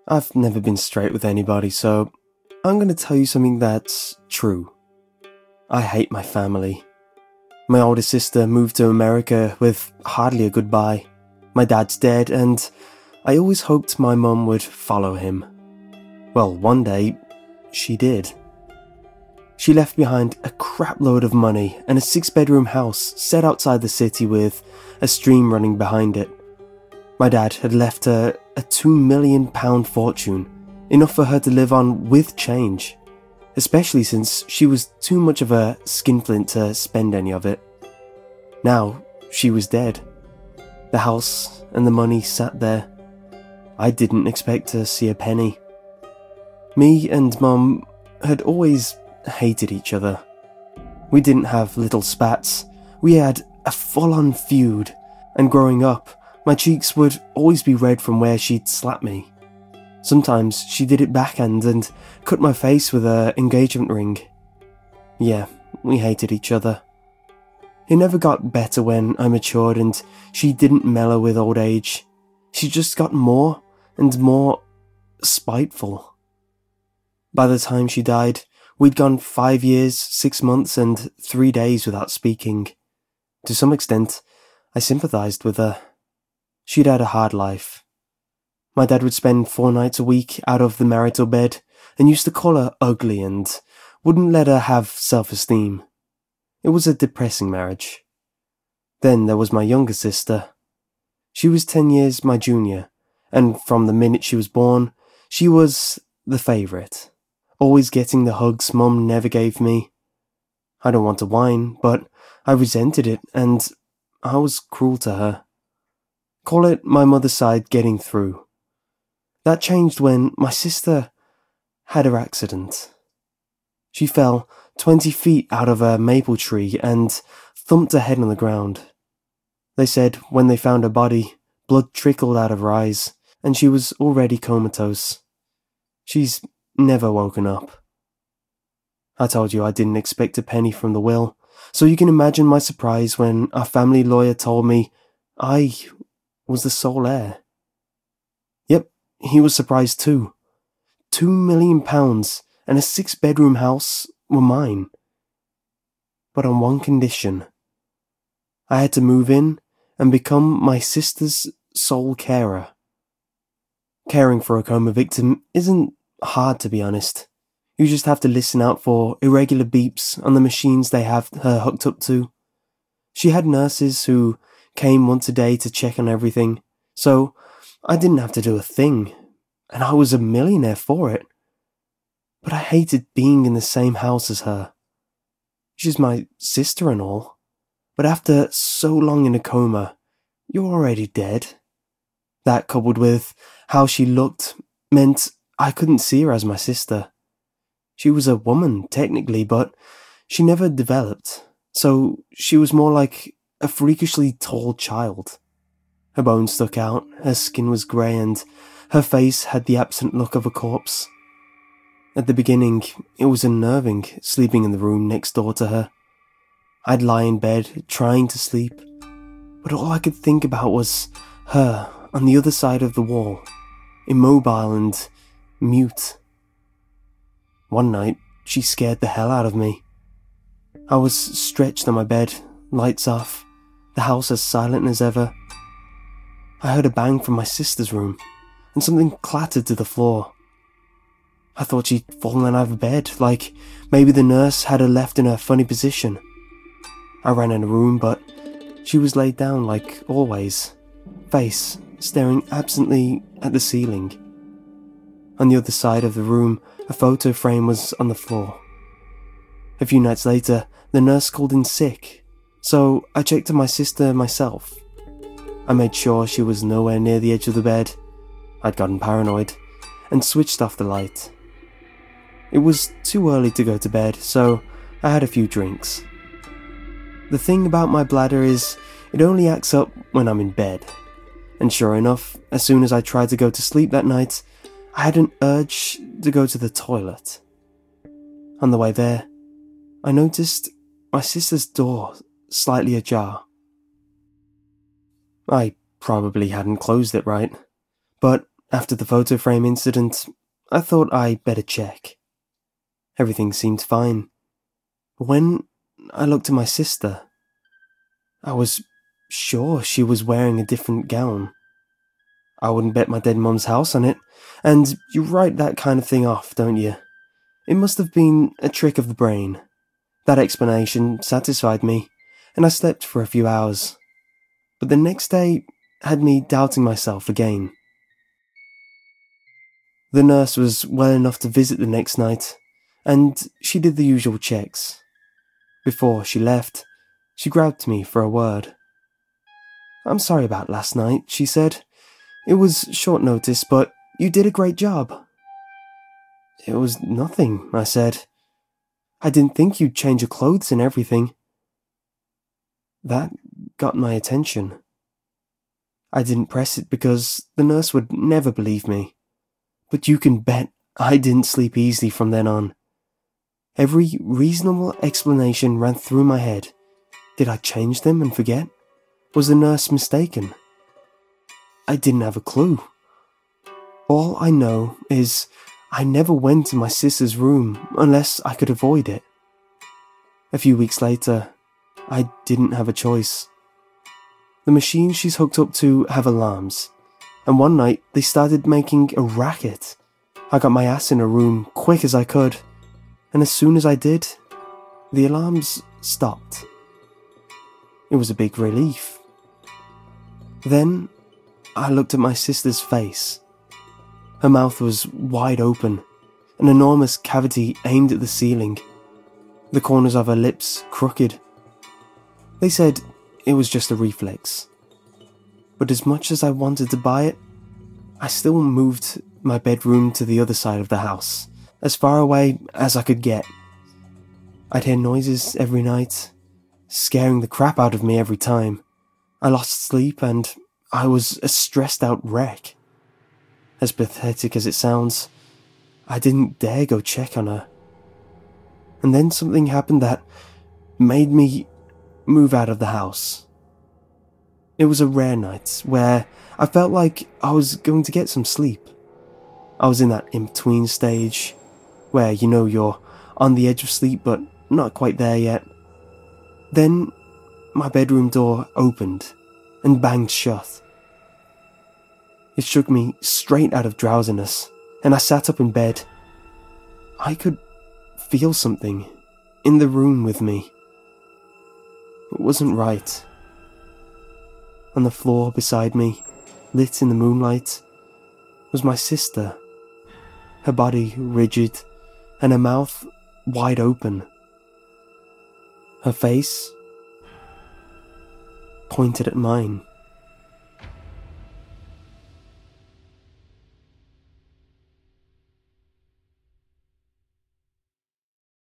I've never been straight with anybody, so I'm going to tell you something that's true. I hate my family. My older sister moved to America with hardly a goodbye. My dad's dead, and I always hoped my mum would follow him. Well, one day, she did. She left behind a crap load of money and a 6-bedroom house set outside the city with a stream running behind it. My dad had left her a £2 million fortune, enough for her to live on with change, especially since she was too much of a skinflint to spend any of it. Now, she was dead. The house and the money sat there. I didn't expect to see a penny. Me and Mum had always hated each other. We didn't have little spats. We had a full-on feud, and growing up, my cheeks would always be red from where she'd slapped me. Sometimes she did it backhand and cut my face with her engagement ring. Yeah, we hated each other. It never got better when I matured and she didn't mellow with old age. She just got more and more spiteful. By the time she died, we'd gone 5 years, 6 months and 3 days without speaking. To some extent, I sympathised with her. She'd had a hard life. My dad would spend 4 nights a week out of the marital bed and used to call her ugly and wouldn't let her have self-esteem. It was a depressing marriage. Then there was my younger sister. She was 10 years my junior, and from the minute she was born, she was the favourite, always getting the hugs Mum never gave me. I don't want to whine, but I resented it, and I was cruel to her. Call it my mother's side getting through. That changed when my sister had her accident. She fell 20 feet out of a maple tree and thumped her head on the ground. They said when they found her body, blood trickled out of her eyes, and she was already comatose. She's never woken up. I told you I didn't expect a penny from the will, so you can imagine my surprise when our family lawyer told me I was the sole heir. Yep, he was surprised too. £2 million and a 6-bedroom house were mine. But on one condition. I had to move in and become my sister's sole carer. Caring for a coma victim isn't hard, to be honest. You just have to listen out for irregular beeps on the machines they have her hooked up to. She had nurses who came once a day to check on everything, so I didn't have to do a thing, and I was a millionaire for it. But I hated being in the same house as her. She's my sister and all, but after so long in a coma, you're already dead. That, coupled with how she looked, meant I couldn't see her as my sister. She was a woman, technically, but she never developed, so she was more like a freakishly tall child. Her bones stuck out, her skin was grey, and her face had the absent look of a corpse. At the beginning, it was unnerving sleeping in the room next door to her. I'd lie in bed, trying to sleep, but all I could think about was her on the other side of the wall, immobile and mute. One night, she scared the hell out of me. I was stretched on my bed, lights off, the house as silent as ever. I heard a bang from my sister's room, and something clattered to the floor. I thought she'd fallen out of bed, like maybe the nurse had her left in a funny position. I ran in the room, but she was laid down like always, face staring absently at the ceiling. On the other side of the room, a photo frame was on the floor. A few nights later, the nurse called in sick, so I checked on my sister myself. I made sure she was nowhere near the edge of the bed. I'd gotten paranoid, and switched off the light. It was too early to go to bed, so I had a few drinks. The thing about my bladder is, it only acts up when I'm in bed. And sure enough, as soon as I tried to go to sleep that night, I had an urge to go to the toilet. On the way there, I noticed my sister's door slightly ajar. I probably hadn't closed it right, but After the photo frame incident, I thought I'd better check. Everything seemed fine. But when I looked at my sister, I was sure she was wearing a different gown. I wouldn't bet my dead mum's house on it, and you write that kind of thing off, don't you? It must have been a trick of the brain. That explanation satisfied me, and I slept for a few hours. But the next day had me doubting myself again. The nurse was well enough to visit the next night, and she did the usual checks. Before she left, she grabbed me for a word. "I'm sorry about last night," she said. "It was short notice, but you did a great job." "It was nothing," I said. "I didn't think you'd change your clothes and everything." That got my attention. I didn't press it because the nurse would never believe me. But you can bet I didn't sleep easily from then on. Every reasonable explanation ran through my head. Did I change them and forget? Was the nurse mistaken? I didn't have a clue. All I know is I never went to my sister's room unless I could avoid it. A few weeks later, I didn't have a choice. The machines she's hooked up to have alarms, and one night they started making a racket. I got my ass in a room quick as I could, and as soon as I did, the alarms stopped. It was a big relief. Then I looked at my sister's face. Her mouth was wide open, an enormous cavity aimed at the ceiling, the corners of her lips crooked. They said it was just a reflex. But as much as I wanted to buy it, I still moved my bedroom to the other side of the house, as far away as I could get. I'd hear noises every night, scaring the crap out of me every time. I lost sleep and I was a stressed out wreck. As pathetic as it sounds, I didn't dare go check on her. And then something happened that made me move out of the house. It was a rare night where I felt like I was going to get some sleep. I was in that in-between stage where, you're on the edge of sleep but not quite there yet. Then my bedroom door opened and banged shut. It shook me straight out of drowsiness, and I sat up in bed. I could feel something in the room with me. It wasn't right. On the floor beside me, lit in the moonlight, was my sister, her body rigid and her mouth wide open. Her face pointed at mine.